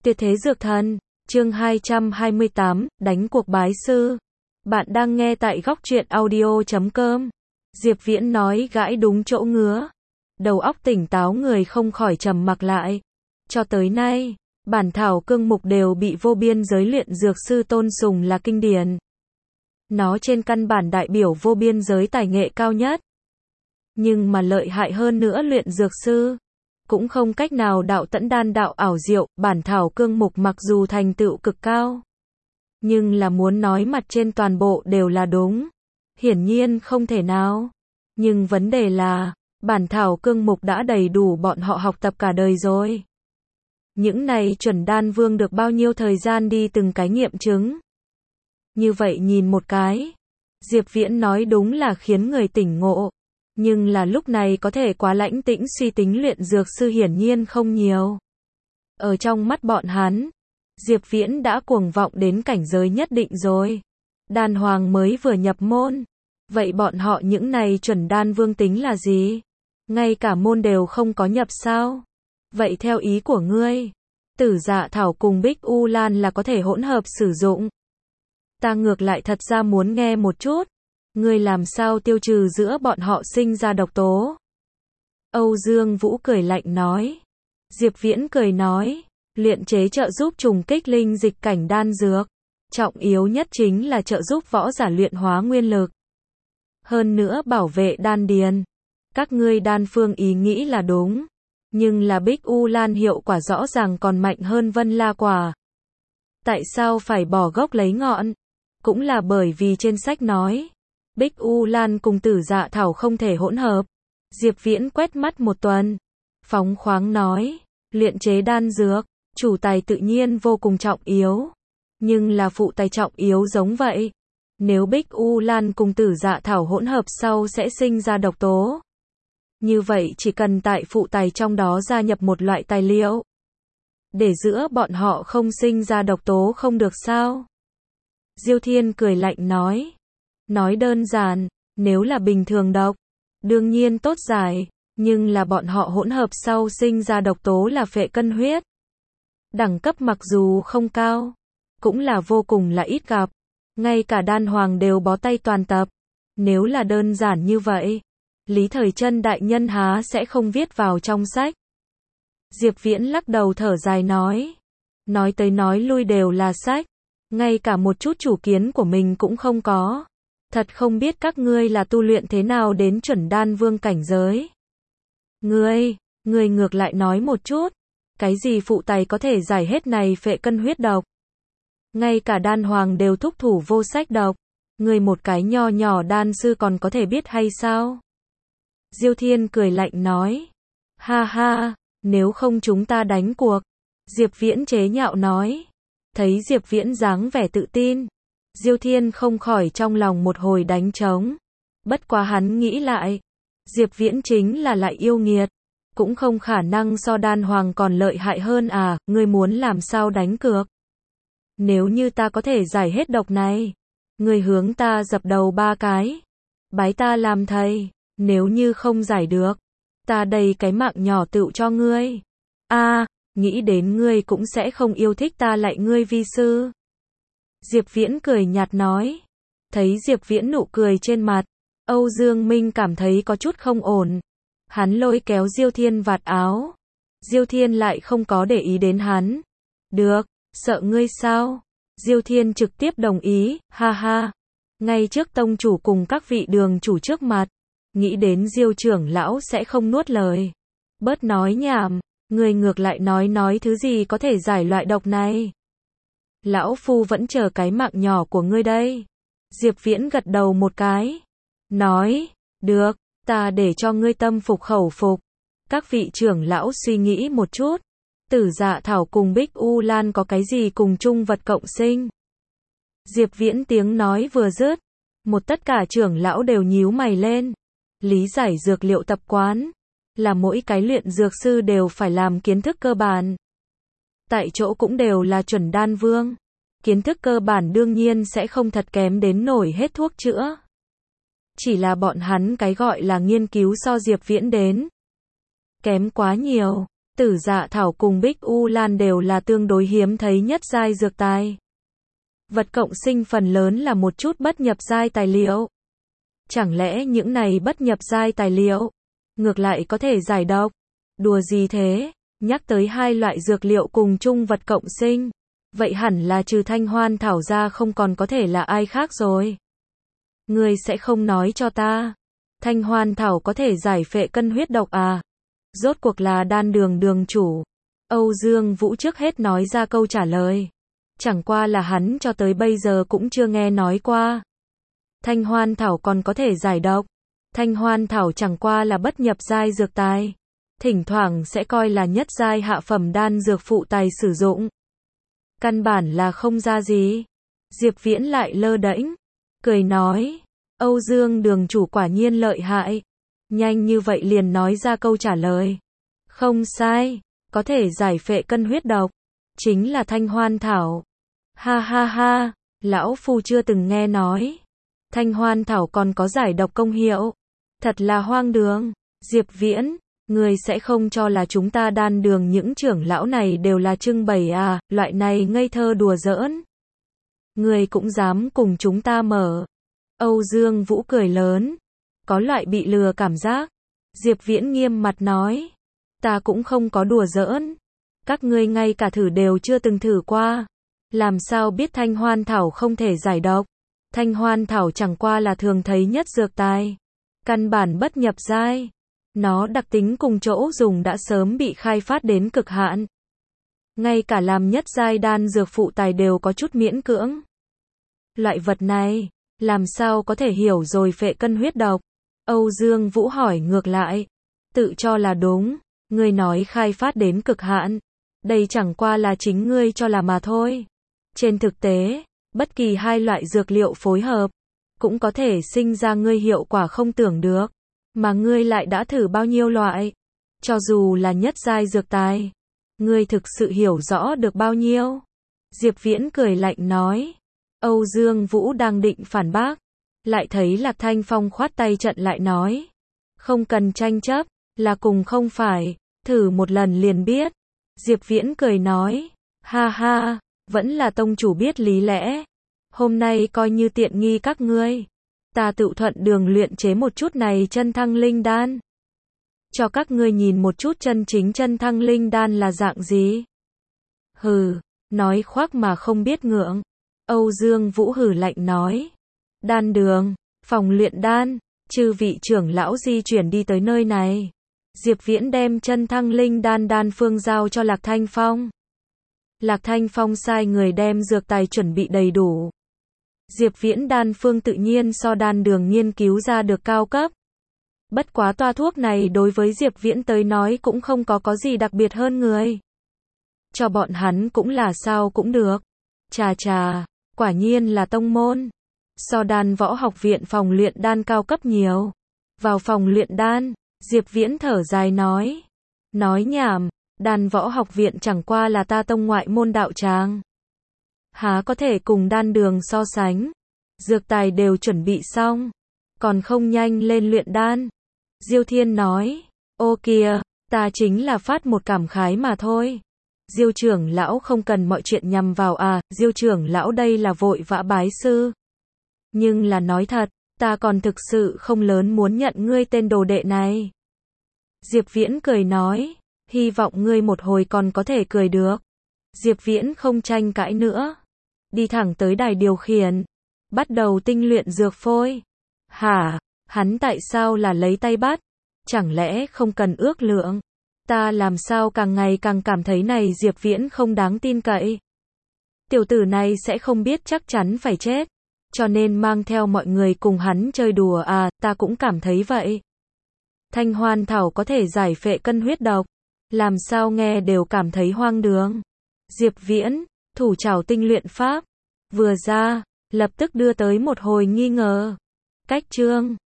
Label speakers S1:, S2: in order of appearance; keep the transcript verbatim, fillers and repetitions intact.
S1: Tuyệt thế dược thần, chương hai trăm hai mươi tám, đánh cuộc bái sư. Bạn đang nghe tại góc truyện audio chấm com. Diệp Viễn nói gãi đúng chỗ ngứa. Đầu óc tỉnh táo người không khỏi trầm mặc lại. Cho tới nay, bản thảo cương mục đều bị vô biên giới luyện dược sư tôn sùng là kinh điển. Nó trên căn bản đại biểu vô biên giới tài nghệ cao nhất. Nhưng mà lợi hại hơn nữa luyện dược sư cũng không cách nào đạo tẫn đan đạo ảo diệu, bản thảo cương mục mặc dù thành tựu cực cao, nhưng là muốn nói mặt trên toàn bộ đều là đúng, hiển nhiên không thể nào. Nhưng vấn đề là, bản thảo cương mục đã đầy đủ bọn họ học tập cả đời rồi. Những này chuẩn đan vương được bao nhiêu thời gian đi từng cái nghiệm chứng. Như vậy nhìn một cái, Diệp Viễn nói đúng là khiến người tỉnh ngộ. Nhưng là lúc này có thể quá lãnh tĩnh suy tính luyện dược sư hiển nhiên không nhiều. Ở trong mắt bọn hắn, Diệp Viễn đã cuồng vọng đến cảnh giới nhất định rồi. Đan hoàng mới vừa nhập môn. Vậy bọn họ những này chuẩn đan vương tính là gì? Ngay cả môn đều không có nhập sao? Vậy theo ý của ngươi, Tử Dạ Thảo cùng Bích U Lan là có thể hỗn hợp sử dụng. Ta ngược lại thật ra muốn nghe một chút. Ngươi làm sao tiêu trừ giữa bọn họ sinh ra độc tố? Âu Dương Vũ cười lạnh nói. Diệp Viễn cười nói, luyện chế trợ giúp trùng kích linh dịch cảnh đan dược. Trọng yếu nhất chính là trợ giúp võ giả luyện hóa nguyên lực. Hơn nữa bảo vệ đan điền. Các ngươi đan phương ý nghĩ là đúng. Nhưng là Bích U Lan hiệu quả rõ ràng còn mạnh hơn Vân La Quả. Tại sao phải bỏ gốc lấy ngọn? Cũng là bởi vì trên sách nói Bích U Lan cùng Tử Dạ Thảo không thể hỗn hợp. Diệp Viễn quét mắt một tuần, phóng khoáng nói, luyện chế đan dược, chủ tài tự nhiên vô cùng trọng yếu, nhưng là phụ tài trọng yếu giống vậy. Nếu Bích U Lan cùng Tử Dạ Thảo hỗn hợp sau sẽ sinh ra độc tố, như vậy chỉ cần tại phụ tài trong đó gia nhập một loại tài liệu, để giữa bọn họ không sinh ra độc tố không được sao? Diêu Thiên cười lạnh nói. Nói đơn giản, nếu là bình thường độc, đương nhiên tốt giải, nhưng là bọn họ hỗn hợp sau sinh ra độc tố là phệ cân huyết. Đẳng cấp mặc dù không cao, cũng là vô cùng là ít gặp, ngay cả đan hoàng đều bó tay toàn tập. Nếu là đơn giản như vậy, Lý Thời Trân đại nhân há sẽ không viết vào trong sách. Diệp Viễn lắc đầu thở dài nói, nói tới nói lui đều là sách, ngay cả một chút chủ kiến của mình cũng không có. Thật không biết các ngươi là tu luyện thế nào đến chuẩn đan vương cảnh giới. Ngươi, ngươi ngược lại nói một chút, cái gì phụ tài có thể giải hết này phệ cân huyết độc? Ngay cả đan hoàng đều thúc thủ vô sách độc, ngươi một cái nho nhỏ đan sư còn có thể biết hay sao? Diêu Thiên cười lạnh nói, ha ha, nếu không chúng ta đánh cuộc. Diệp Viễn chế nhạo nói, thấy Diệp Viễn dáng vẻ tự tin, Diêu Thiên không khỏi trong lòng một hồi đánh trống. Bất quá hắn nghĩ lại, Diệp Viễn chính là lại yêu nghiệt, cũng không khả năng so đan hoàng còn lợi hại hơn à, ngươi muốn làm sao đánh cược? Nếu như ta có thể giải hết độc này, ngươi hướng ta dập đầu ba cái, bái ta làm thầy, nếu như không giải được, ta đầy cái mạng nhỏ tựu cho ngươi. A, à, nghĩ đến ngươi cũng sẽ không yêu thích ta lại ngươi vi sư. Diệp Viễn cười nhạt nói. Thấy Diệp Viễn nụ cười trên mặt, Âu Dương Minh cảm thấy có chút không ổn. Hắn lôi kéo Diêu Thiên vạt áo. Diêu Thiên lại không có để ý đến hắn. Được, sợ ngươi sao? Diêu Thiên trực tiếp đồng ý, ha ha. Ngay trước tông chủ cùng các vị đường chủ trước mặt, nghĩ đến Diêu trưởng lão sẽ không nuốt lời. Bớt nói nhảm, người ngược lại nói nói thứ gì có thể giải loại độc này. Lão phu vẫn chờ cái mạng nhỏ của ngươi đây. Diệp Viễn gật đầu một cái. Nói, được, ta để cho ngươi tâm phục khẩu phục. Các vị trưởng lão suy nghĩ một chút. Tử Dạ Thảo cùng Bích U Lan có cái gì cùng chung vật cộng sinh? Diệp Viễn tiếng nói vừa dứt, một tất cả trưởng lão đều nhíu mày lên. Lý giải dược liệu tập quán, là mỗi cái luyện dược sư đều phải làm kiến thức cơ bản. Tại chỗ cũng đều là chuẩn đan vương. Kiến thức cơ bản đương nhiên sẽ không thật kém đến nổi hết thuốc chữa. Chỉ là bọn hắn cái gọi là nghiên cứu so Diệp Viễn đến kém quá nhiều. Tử dạ thảo cùng Bích U Lan đều là tương đối hiếm thấy nhất giai dược tài. Vật cộng sinh phần lớn là một chút bất nhập giai tài liệu. Chẳng lẽ những này bất nhập giai tài liệu, ngược lại có thể giải độc? Đùa gì thế? Nhắc tới hai loại dược liệu cùng chung vật cộng sinh, vậy hẳn là trừ thanh hoan thảo ra không còn có thể là ai khác rồi. Ngươi sẽ không nói cho ta, thanh hoan thảo có thể giải phệ cân huyết độc à? Rốt cuộc là đan đường đường chủ. Âu Dương Vũ trước hết nói ra câu trả lời. Chẳng qua là hắn cho tới bây giờ cũng chưa nghe nói qua. Thanh hoan thảo còn có thể giải độc. Thanh hoan thảo chẳng qua là bất nhập giai dược tài. Thỉnh thoảng sẽ coi là nhất giai hạ phẩm đan dược phụ tài sử dụng. Căn bản là không ra gì. Diệp Viễn lại lơ đễnh, cười nói, Âu Dương đường chủ quả nhiên lợi hại. Nhanh như vậy liền nói ra câu trả lời. Không sai, có thể giải phệ cân huyết độc. Chính là thanh hoan thảo. Ha ha ha, lão phu chưa từng nghe nói. Thanh hoan thảo còn có giải độc công hiệu. Thật là hoang đường. Diệp Viễn, người sẽ không cho là chúng ta đan đường những trưởng lão này đều là trưng bày à, loại này ngây thơ đùa giỡn. Người cũng dám cùng chúng ta mở. Âu Dương Vũ cười lớn. Có loại bị lừa cảm giác. Diệp Viễn nghiêm mặt nói. Ta cũng không có đùa giỡn. Các ngươi ngay cả thử đều chưa từng thử qua. Làm sao biết thanh hoan thảo không thể giải độc? Thanh hoan thảo chẳng qua là thường thấy nhất dược tài. Căn bản bất nhập giai. Nó đặc tính cùng chỗ dùng đã sớm bị khai phát đến cực hạn. Ngay cả làm nhất giai đan dược phụ tài đều có chút miễn cưỡng. Loại vật này, làm sao có thể hiểu rồi phệ cân huyết độc? Âu Dương Vũ hỏi ngược lại. Tự cho là đúng, ngươi nói khai phát đến cực hạn. Đây chẳng qua là chính ngươi cho là mà thôi. Trên thực tế, bất kỳ hai loại dược liệu phối hợp, cũng có thể sinh ra ngươi hiệu quả không tưởng được. Mà ngươi lại đã thử bao nhiêu loại? Cho dù là nhất giai dược tài, ngươi thực sự hiểu rõ được bao nhiêu? Diệp Viễn cười lạnh nói. Âu Dương Vũ đang định phản bác, lại thấy Lạc Thanh Phong khoát tay chặn lại nói. Không cần tranh chấp, là cùng không phải, thử một lần liền biết. Diệp Viễn cười nói. Ha ha, vẫn là tông chủ biết lý lẽ. Hôm nay coi như tiện nghi các ngươi. Ta tự thuận đường luyện chế một chút này chân thăng linh đan. Cho các ngươi nhìn một chút chân chính chân thăng linh đan là dạng gì. Hừ, nói khoác mà không biết ngượng. Âu Dương Vũ hừ lạnh nói. Đan đường, phòng luyện đan, chư vị trưởng lão di chuyển đi tới nơi này. Diệp Viễn đem chân thăng linh đan đan phương giao cho Lạc Thanh Phong. Lạc Thanh Phong sai người đem dược tài chuẩn bị đầy đủ. Diệp Viễn đan phương tự nhiên so đan đường nghiên cứu ra được cao cấp. Bất quá toa thuốc này đối với Diệp Viễn tới nói cũng không có có gì đặc biệt hơn người. Cho bọn hắn cũng là sao cũng được. Chà chà, quả nhiên là tông môn. So đan võ học viện phòng luyện đan cao cấp nhiều. Vào phòng luyện đan, Diệp Viễn thở dài nói. Nói nhảm, đan võ học viện chẳng qua là ta tông ngoại môn đạo tràng. Há có thể cùng đan đường so sánh. Dược tài đều chuẩn bị xong, còn không nhanh lên luyện đan. Diêu Thiên nói. Ô kìa, ta chính là phát một cảm khái mà thôi. Diêu trưởng lão không cần mọi chuyện nhằm vào à, Diêu trưởng lão đây là vội vã bái sư. Nhưng là nói thật, ta còn thực sự không lớn muốn nhận ngươi tên đồ đệ này. Diệp Viễn cười nói. Hy vọng ngươi một hồi còn có thể cười được. Diệp Viễn không tranh cãi nữa. Đi thẳng tới đài điều khiển. Bắt đầu tinh luyện dược phôi. Hả? Hắn tại sao là lấy tay bắt? Chẳng lẽ không cần ước lượng? Ta làm sao càng ngày càng cảm thấy này Diệp Viễn không đáng tin cậy. Tiểu tử này sẽ không biết chắc chắn phải chết. Cho nên mang theo mọi người cùng hắn chơi đùa à, ta cũng cảm thấy vậy. Thanh hoan thảo có thể giải phệ cân huyết độc. Làm sao nghe đều cảm thấy hoang đường. Diệp Viễn, thủ trảo tinh luyện pháp. Vừa ra, lập tức đưa tới một hồi nghi ngờ. Cách chương